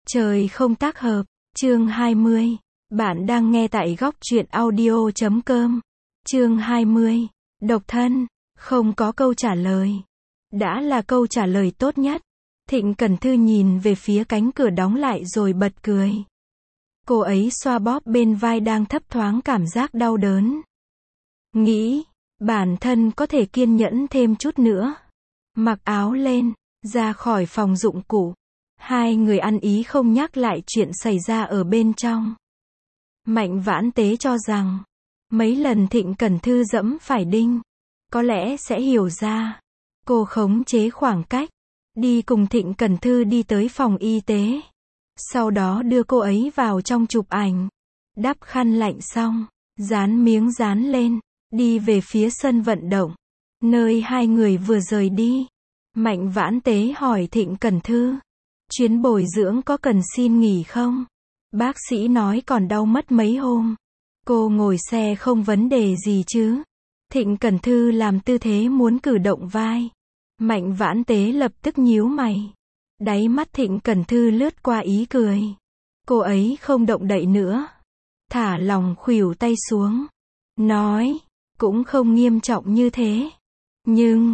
Trời không tác hợp, chương 20. Bạn đang nghe tại góc truyện audio.com. Chương 20. Độc thân, không có câu trả lời. Đã là câu trả lời tốt nhất. Thịnh Cẩn Thư nhìn về phía cánh cửa đóng lại rồi bật cười. Cô ấy xoa bóp bên vai đang thấp thoáng cảm giác đau đớn. Nghĩ, bản thân có thể kiên nhẫn thêm chút nữa. Mặc áo lên, ra khỏi phòng dụng cụ. Hai người ăn ý không nhắc lại chuyện xảy ra ở bên trong. Mạnh Vãn Tế cho rằng, mấy lần Thịnh Cẩn Thư dẫm phải đinh, có lẽ sẽ hiểu ra. Cô khống chế khoảng cách, đi cùng Thịnh Cẩn Thư đi tới phòng y tế. Sau đó đưa cô ấy vào trong chụp ảnh. Đắp khăn lạnh xong, dán miếng dán lên, đi về phía sân vận động, nơi hai người vừa rời đi. Mạnh Vãn Tế hỏi Thịnh Cẩn Thư, chuyến bồi dưỡng có cần xin nghỉ không? Bác sĩ nói còn đau mất mấy hôm. Cô ngồi xe không vấn đề gì chứ? Thịnh Cẩn Thư làm tư thế muốn cử động vai. Mạnh Vãn Tế lập tức nhíu mày. Đáy mắt Thịnh Cẩn Thư lướt qua ý cười. Cô ấy không động đậy nữa. Thả lòng khuỷu tay xuống. Nói, cũng không nghiêm trọng như thế. Nhưng,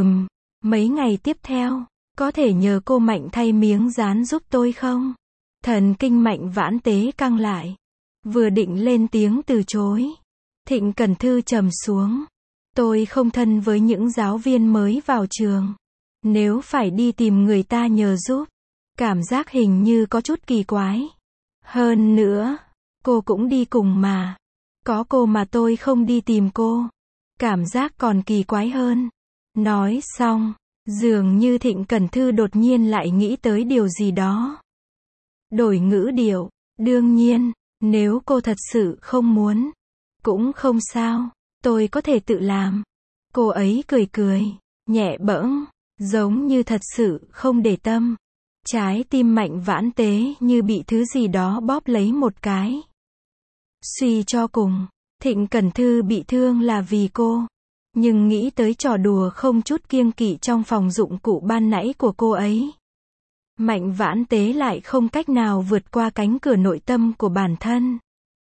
mấy ngày tiếp theo, có thể nhờ cô Mạnh thay miếng dán giúp tôi không? Thần kinh Mạnh Vãn Tế căng lại. Vừa định lên tiếng từ chối. Thịnh Cẩn Thư trầm xuống. Tôi không thân với những giáo viên mới vào trường. Nếu phải đi tìm người ta nhờ giúp, cảm giác hình như có chút kỳ quái. Hơn nữa, cô cũng đi cùng mà. Có cô mà tôi không đi tìm cô. Cảm giác còn kỳ quái hơn. Nói xong, dường như Thịnh Cẩn Thư đột nhiên lại nghĩ tới điều gì đó. Đổi ngữ điệu, đương nhiên, nếu cô thật sự không muốn, cũng không sao, tôi có thể tự làm. Cô ấy cười cười, nhẹ bẫng, giống như thật sự không để tâm. Trái tim Mạnh Vãn Tế như bị thứ gì đó bóp lấy một cái. Suy cho cùng, Thịnh Cẩn Thư bị thương là vì cô. Nhưng nghĩ tới trò đùa không chút kiêng kỵ trong phòng dụng cụ ban nãy của cô ấy, Mạnh Vãn Tế lại không cách nào vượt qua cánh cửa nội tâm của bản thân.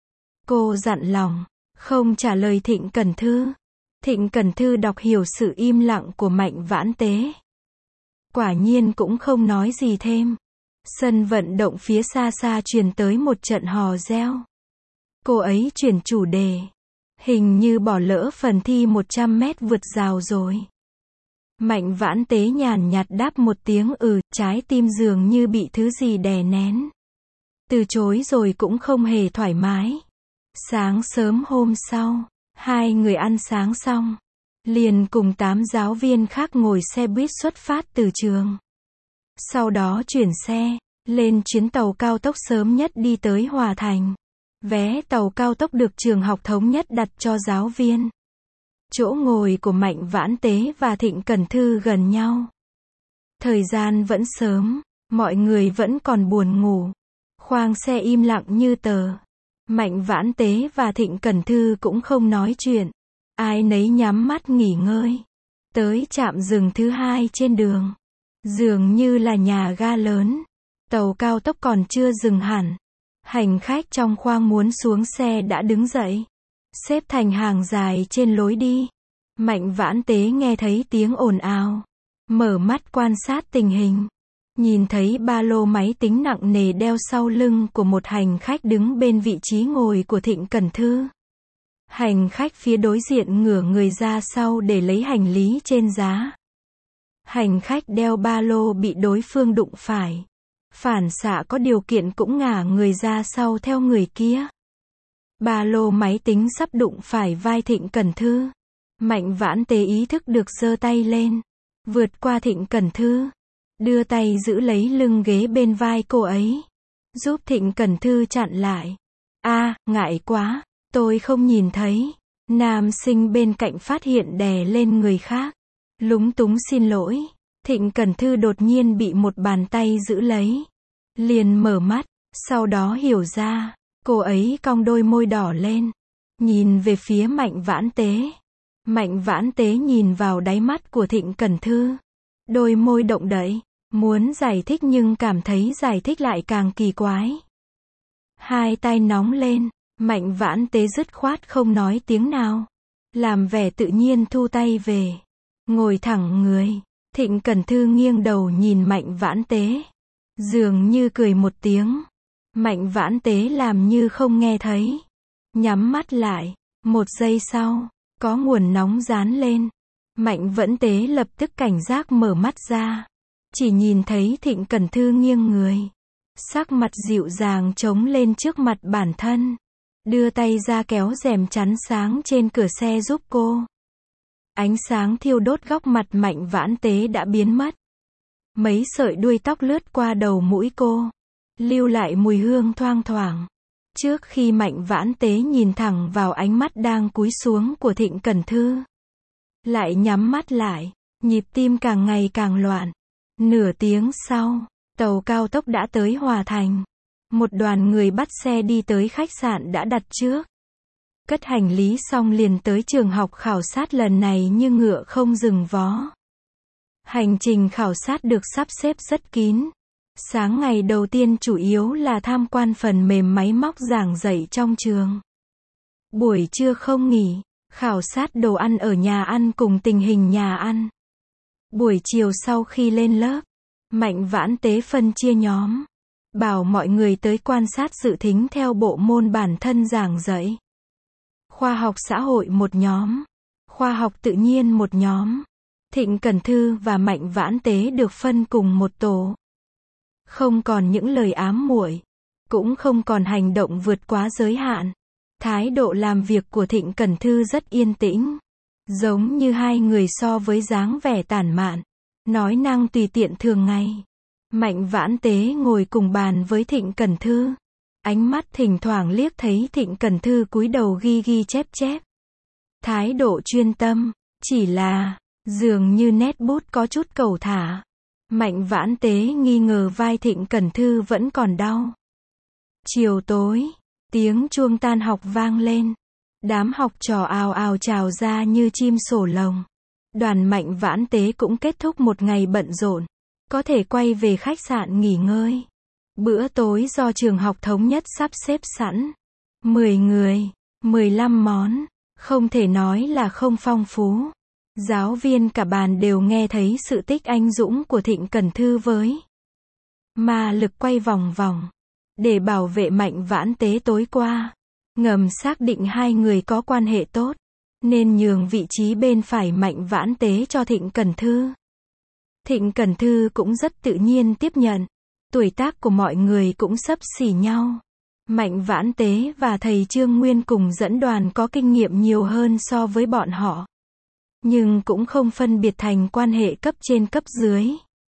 Cô dặn lòng, không trả lời Thịnh Cẩn Thư. Thịnh Cẩn Thư đọc hiểu sự im lặng của Mạnh Vãn Tế. Quả nhiên cũng không nói gì thêm. Sân vận động phía xa xa truyền tới một trận hò reo. Cô ấy chuyển chủ đề. Hình như bỏ lỡ phần thi 100 mét vượt rào rồi. Mạnh Vãn Tế nhàn nhạt đáp một tiếng trái tim dường như bị thứ gì đè nén. Từ chối rồi cũng không hề thoải mái. Sáng sớm hôm sau, hai người ăn sáng xong, liền cùng 8 giáo viên khác ngồi xe buýt xuất phát từ trường. Sau đó chuyển xe, lên chuyến tàu cao tốc sớm nhất đi tới Hòa Thành. Vé tàu cao tốc được trường học thống nhất đặt cho giáo viên. Chỗ ngồi của Mạnh Vãn Tế và Thịnh Cẩn Thư gần nhau. Thời gian vẫn sớm, mọi người vẫn còn buồn ngủ. Khoang xe im lặng như tờ. Mạnh Vãn Tế và Thịnh Cẩn Thư cũng không nói chuyện. Ai nấy nhắm mắt nghỉ ngơi. Tới trạm dừng thứ hai trên đường. Dường như là nhà ga lớn. Tàu cao tốc còn chưa dừng hẳn. Hành khách trong khoang muốn xuống xe đã đứng dậy. Xếp thành hàng dài trên lối đi. Mạnh Vãn Tế nghe thấy tiếng ồn ào. Mở mắt quan sát tình hình. Nhìn thấy ba lô máy tính nặng nề đeo sau lưng của một hành khách đứng bên vị trí ngồi của Thịnh Cẩn Thư. Hành khách phía đối diện ngửa người ra sau để lấy hành lý trên giá. Hành khách đeo ba lô bị đối phương đụng phải. Phản xạ có điều kiện cũng ngả người ra sau theo người kia. Ba lô máy tính sắp đụng phải vai Thịnh Cẩn Thư. Mạnh Vãn Tế ý thức được giơ tay lên. Vượt qua Thịnh Cẩn Thư. Đưa tay giữ lấy lưng ghế bên vai cô ấy. Giúp Thịnh Cẩn Thư chặn lại. Ngại quá, tôi không nhìn thấy. Nam sinh bên cạnh phát hiện đè lên người khác. Lúng túng xin lỗi. Thịnh Cẩn Thư đột nhiên bị một bàn tay giữ lấy. Liền mở mắt, sau đó hiểu ra. Cô ấy cong đôi môi đỏ lên. Nhìn về phía Mạnh Vãn Tế. Mạnh Vãn Tế nhìn vào đáy mắt của Thịnh Cẩn Thư. Đôi môi động đậy. Muốn giải thích nhưng cảm thấy giải thích lại càng kỳ quái. Hai tay nóng lên, Mạnh Vãn Tế dứt khoát không nói tiếng nào. Làm vẻ tự nhiên thu tay về. Ngồi thẳng người. Thịnh Cẩn Thư nghiêng đầu nhìn Mạnh Vãn Tế. Dường như cười một tiếng. Mạnh Vãn Tế làm như không nghe thấy. Nhắm mắt lại. Một giây sau, có nguồn nóng dán lên. Mạnh Vãn Tế lập tức cảnh giác mở mắt ra. Chỉ nhìn thấy Thịnh Cẩn Thư nghiêng người. Sắc mặt dịu dàng chống lên trước mặt bản thân. Đưa tay ra kéo rèm chắn sáng trên cửa xe giúp cô. Ánh sáng thiêu đốt góc mặt Mạnh Vãn Tế đã biến mất. Mấy sợi đuôi tóc lướt qua đầu mũi cô. Lưu lại mùi hương thoang thoảng. Trước khi Mạnh Vãn Tế nhìn thẳng vào ánh mắt đang cúi xuống của Thịnh Cẩn Thư. Lại nhắm mắt lại. Nhịp tim càng ngày càng loạn. Nửa tiếng sau, tàu cao tốc đã tới Hòa Thành. Một đoàn người bắt xe đi tới khách sạn đã đặt trước. Cất hành lý xong liền tới trường học khảo sát lần này như ngựa không dừng vó. Hành trình khảo sát được sắp xếp rất kín. Sáng ngày đầu tiên chủ yếu là tham quan phần mềm máy móc giảng dạy trong trường. Buổi trưa không nghỉ, khảo sát đồ ăn ở nhà ăn cùng tình hình nhà ăn. Buổi chiều sau khi lên lớp, Mạnh Vãn Tế phân chia nhóm. Bảo mọi người tới quan sát dự thính theo bộ môn bản thân giảng dạy. Khoa học xã hội một nhóm. Khoa học tự nhiên một nhóm. Thịnh Cẩn Thư và Mạnh Vãn Tế được phân cùng một tổ. Không còn những lời ám muội, cũng không còn hành động vượt quá giới hạn. Thái độ làm việc của Thịnh Cẩn Thư rất yên tĩnh. Giống như hai người so với dáng vẻ tản mạn, nói năng tùy tiện thường ngày. Mạnh Vãn Tế ngồi cùng bàn với Thịnh Cẩn Thư. Ánh mắt thỉnh thoảng liếc thấy Thịnh Cẩn Thư cúi đầu ghi ghi chép chép. Thái độ chuyên tâm, chỉ là, dường như nét bút có chút cẩu thả. Mạnh Vãn Tế nghi ngờ vai Thịnh Cẩn Thư vẫn còn đau. Chiều tối, tiếng chuông tan học vang lên. Đám học trò ào ào trào ra như chim sổ lồng. Đoàn Mạnh Vãn Tế cũng kết thúc một ngày bận rộn. Có thể quay về khách sạn nghỉ ngơi. Bữa tối do trường học thống nhất sắp xếp sẵn. 10 người, 15 món. Không thể nói là không phong phú. Giáo viên cả bàn đều nghe thấy sự tích anh dũng của Thịnh Cẩn Thư với ma lực quay vòng vòng. Để bảo vệ Mạnh Vãn Tế tối qua, ngầm xác định hai người có quan hệ tốt, nên nhường vị trí bên phải Mạnh Vãn Tế cho Thịnh Cẩn Thư. Thịnh Cẩn Thư cũng rất tự nhiên tiếp nhận. Tuổi tác của mọi người cũng xấp xỉ nhau. Mạnh Vãn Tế và thầy Trương Nguyên cùng dẫn đoàn có kinh nghiệm nhiều hơn so với bọn họ. Nhưng cũng không phân biệt thành quan hệ cấp trên cấp dưới.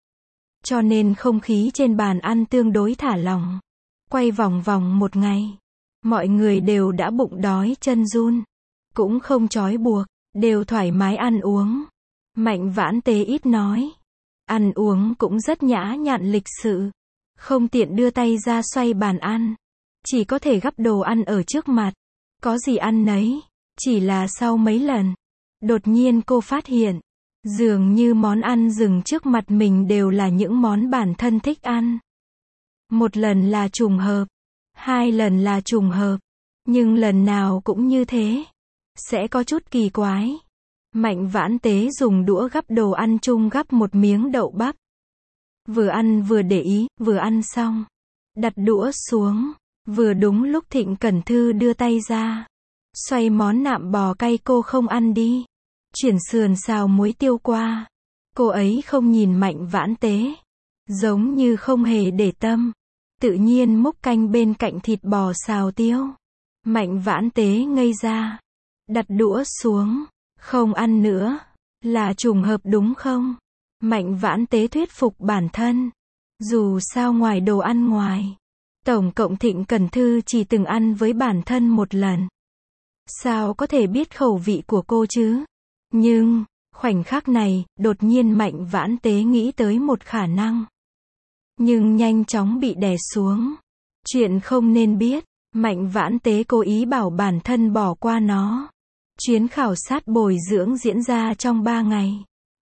Cho nên không khí trên bàn ăn tương đối thả lỏng. Quay vòng vòng một ngày. Mọi người đều đã bụng đói chân run. Cũng không trói buộc, đều thoải mái ăn uống. Mạnh Vãn Tế ít nói. Ăn uống cũng rất nhã nhặn lịch sự. Không tiện đưa tay ra xoay bàn ăn. Chỉ có thể gắp đồ ăn ở trước mặt. Có gì ăn nấy. Chỉ là sau mấy lần, đột nhiên cô phát hiện, dường như món ăn dừng trước mặt mình đều là những món bản thân thích ăn. Một lần là trùng hợp. Hai lần là trùng hợp. Nhưng lần nào cũng như thế. Sẽ có chút kỳ quái. Mạnh Vãn Tế dùng đũa gắp đồ ăn chung gắp một miếng đậu bắp. Vừa ăn vừa để ý, vừa ăn xong. Đặt đũa xuống. Vừa đúng lúc Thịnh Cẩn Thư đưa tay ra. Xoay món nạm bò cay cô không ăn đi. Chuyển sườn xào muối tiêu qua. Cô ấy không nhìn Mạnh Vãn Tế. Giống như không hề để tâm. Tự nhiên múc canh bên cạnh thịt bò xào tiêu. Mạnh Vãn Tế ngây ra. Đặt đũa xuống. Không ăn nữa. Là trùng hợp đúng không? Mạnh Vãn Tế thuyết phục bản thân. Dù sao ngoài đồ ăn ngoài, tổng cộng Thịnh Cẩn Thư chỉ từng ăn với bản thân một lần. Sao có thể biết khẩu vị của cô chứ? Nhưng, khoảnh khắc này, đột nhiên Mạnh Vãn Tế nghĩ tới một khả năng. Nhưng nhanh chóng bị đè xuống. Chuyện không nên biết, Mạnh Vãn Tế cố ý bảo bản thân bỏ qua nó. Chuyến khảo sát bồi dưỡng diễn ra trong 3 ngày.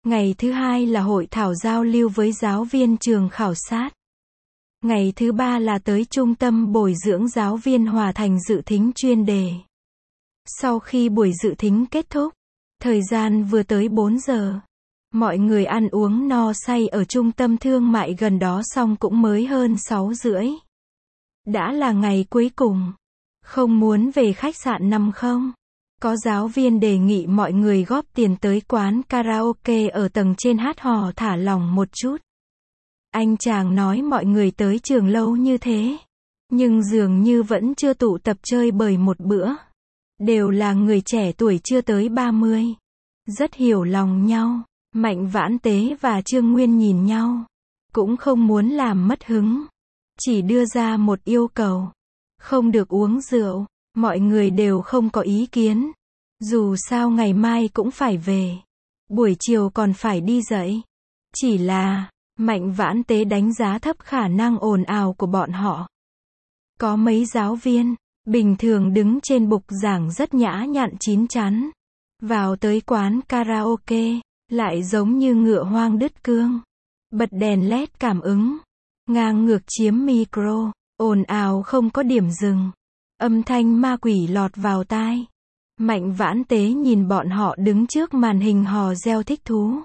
Ngày thứ hai là hội thảo giao lưu với giáo viên trường khảo sát. Ngày thứ ba là tới trung tâm bồi dưỡng giáo viên Hòa Thành dự thính chuyên đề. Sau khi buổi dự thính kết thúc, thời gian vừa tới 4 giờ. Mọi người ăn uống no say ở trung tâm thương mại gần đó xong cũng mới hơn 6 rưỡi. Đã là ngày cuối cùng. Không muốn về khách sạn nằm không? Có giáo viên đề nghị mọi người góp tiền tới quán karaoke ở tầng trên hát hò thả lỏng một chút. Anh chàng nói mọi người tới trường lâu như thế, nhưng dường như vẫn chưa tụ tập chơi bời một bữa. Đều là người trẻ tuổi chưa tới 30. Rất hiểu lòng nhau. Mạnh Vãn Tế và Trương Nguyên nhìn nhau. Cũng không muốn làm mất hứng. Chỉ đưa ra một yêu cầu. Không được uống rượu. Mọi người đều không có ý kiến. Dù sao ngày mai cũng phải về. Buổi chiều còn phải đi dạy. Chỉ là, Mạnh Vãn Tế đánh giá thấp khả năng ồn ào của bọn họ. Có mấy giáo viên, bình thường đứng trên bục giảng rất nhã nhặn chín chắn. Vào tới quán karaoke, lại giống như ngựa hoang đứt cương. Bật đèn LED cảm ứng. Ngang ngược chiếm micro, ồn ào không có điểm dừng. Âm thanh ma quỷ lọt vào tai. Mạnh Vãn Tế nhìn bọn họ đứng trước màn hình hò reo thích thú.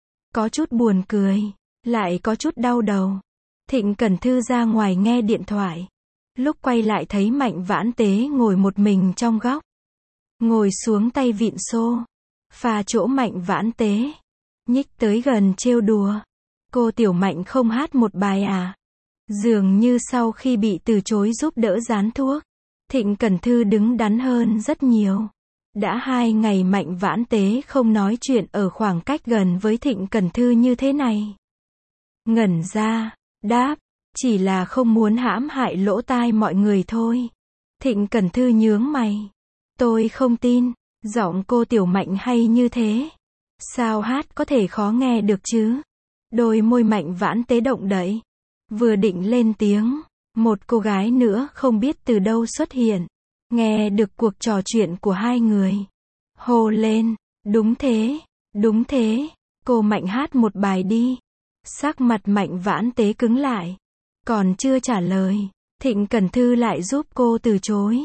Có chút buồn cười, lại có chút đau đầu. Thịnh Cẩn Thư ra ngoài nghe điện thoại. Lúc quay lại thấy Mạnh Vãn Tế ngồi một mình trong góc. Ngồi xuống tay vịn xô. Pha chỗ Mạnh Vãn Tế. Nhích tới gần trêu đùa. Cô Tiểu Mạnh không hát một bài à? Dường như sau khi bị từ chối giúp đỡ dán thuốc, Thịnh Cẩn Thư đứng đắn hơn rất nhiều. Đã 2 ngày Mạnh Vãn Tế không nói chuyện ở khoảng cách gần với Thịnh Cẩn Thư như thế này. Ngẩn ra, đáp, chỉ là không muốn hãm hại lỗ tai mọi người thôi. Thịnh Cẩn Thư nhướng mày. Tôi không tin, giọng cô Tiểu Mạnh hay như thế. Sao hát có thể khó nghe được chứ? Đôi môi Mạnh Vãn Tế động đậy. Vừa định lên tiếng, một cô gái nữa không biết từ đâu xuất hiện. Nghe được cuộc trò chuyện của hai người. Hô lên, đúng thế, đúng thế, cô Mạnh hát một bài đi. Sắc mặt Mạnh Vãn Tế cứng lại. Còn chưa trả lời, Thịnh Cẩn Thư lại giúp cô từ chối.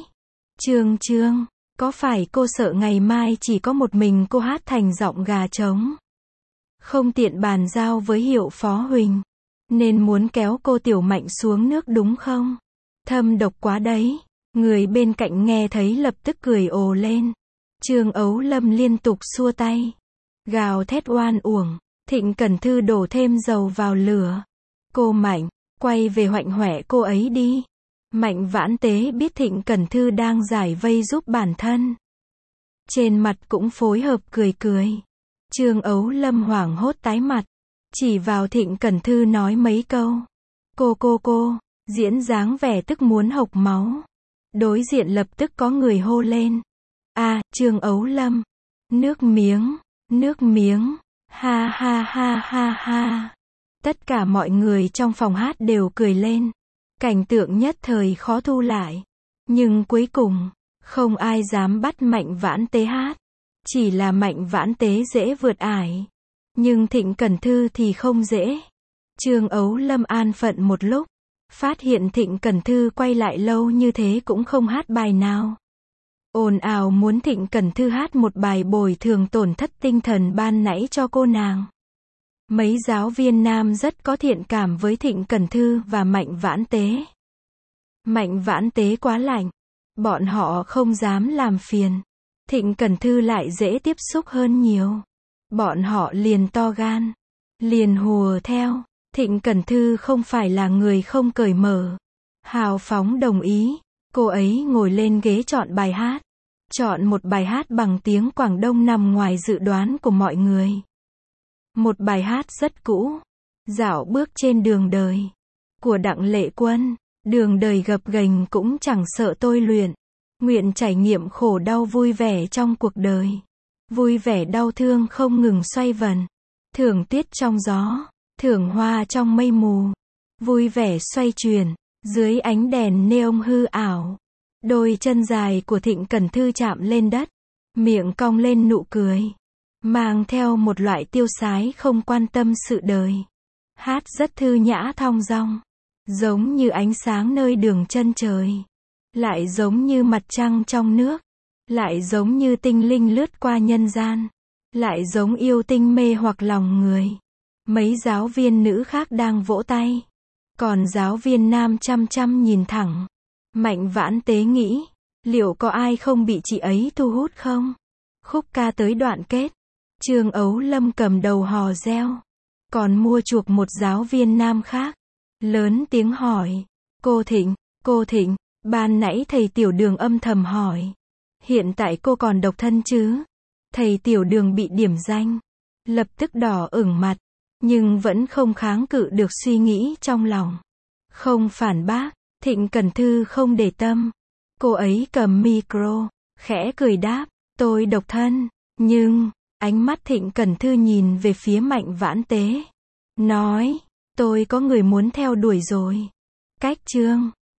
Trương, có phải cô sợ ngày mai chỉ có một mình cô hát thành giọng gà trống? Không tiện bàn giao với Hiệu Phó Huỳnh, nên muốn kéo cô Tiểu Mạnh xuống nước đúng không? Thâm độc quá đấy. Người bên cạnh nghe thấy lập tức cười ồ lên. Trương Ấu Lâm liên tục xua tay. Gào thét oan uổng. Thịnh Cẩn Thư đổ thêm dầu vào lửa. Cô Mạnh, quay về hoạnh hoẹ cô ấy đi. Mạnh Vãn Tế biết Thịnh Cẩn Thư đang giải vây giúp bản thân. Trên mặt cũng phối hợp cười. Trương Ấu Lâm hoảng hốt tái mặt. Chỉ vào Thịnh Cẩn Thư nói mấy câu. Cô, diễn dáng vẻ tức muốn hộc máu. Đối diện lập tức có người hô lên. Trương Ấu Lâm. Nước miếng. Ha. Tất cả mọi người trong phòng hát đều cười lên. Cảnh tượng nhất thời khó thu lại. Nhưng cuối cùng, không ai dám bắt Mạnh Vãn Tế hát. Chỉ là Mạnh Vãn Tế dễ vượt ải. Nhưng Thịnh Cẩn Thư thì không dễ. Trương Ấu Lâm an phận một lúc. Phát hiện Thịnh Cẩn Thư quay lại lâu như thế cũng không hát bài nào. Ồn ào muốn Thịnh Cẩn Thư hát một bài bồi thường tổn thất tinh thần ban nãy cho cô nàng. Mấy giáo viên nam rất có thiện cảm với Thịnh Cẩn Thư và Mạnh Vãn Tế. Mạnh Vãn Tế quá lạnh. Bọn họ không dám làm phiền. Thịnh Cẩn Thư lại dễ tiếp xúc hơn nhiều. Bọn họ liền to gan. Liền hùa theo. Thịnh Cẩn Thư không phải là người không cởi mở. Hào phóng đồng ý. Cô ấy ngồi lên ghế chọn bài hát. Chọn một bài hát bằng tiếng Quảng Đông nằm ngoài dự đoán của mọi người. Một bài hát rất cũ. Dạo bước trên đường đời. Của Đặng Lệ Quân. Đường đời gập ghềnh cũng chẳng sợ tôi luyện. Nguyện trải nghiệm khổ đau vui vẻ trong cuộc đời. Vui vẻ đau thương không ngừng xoay vần. Thưởng tuyết trong gió. Thưởng hoa trong mây mù. Vui vẻ xoay chuyển. Dưới ánh đèn neon hư ảo. Đôi chân dài của Thịnh Cẩn Thư chạm lên đất. Miệng cong lên nụ cười. mang theo một loại tiêu sái không quan tâm sự đời. Hát rất thư nhã thong dong, giống như ánh sáng nơi đường chân trời, lại giống như mặt trăng trong nước, lại giống như tinh linh lướt qua nhân gian, lại giống yêu tinh mê hoặc lòng người. Mấy giáo viên nữ khác đang vỗ tay, còn giáo viên nam chăm chăm nhìn thẳng. Mạnh Vãn Tế nghĩ, liệu có ai không bị chị ấy thu hút không? Khúc ca tới đoạn kết, Trương Ấu Lâm cầm đầu hò reo, còn mua chuộc một giáo viên nam khác, lớn tiếng hỏi, cô Thịnh, ban nãy thầy Tiểu Đường âm thầm hỏi, hiện tại cô còn độc thân chứ? Thầy Tiểu Đường bị điểm danh, lập tức đỏ ửng mặt, nhưng vẫn không kháng cự được suy nghĩ trong lòng. Không phản bác, Thịnh Cẩn Thư không để tâm. Cô ấy cầm micro, khẽ cười đáp, tôi độc thân, nhưng, ánh mắt Thịnh Cẩn Thư nhìn về phía Mạnh Vãn Tế. Nói, tôi có người muốn theo đuổi rồi. Cách chương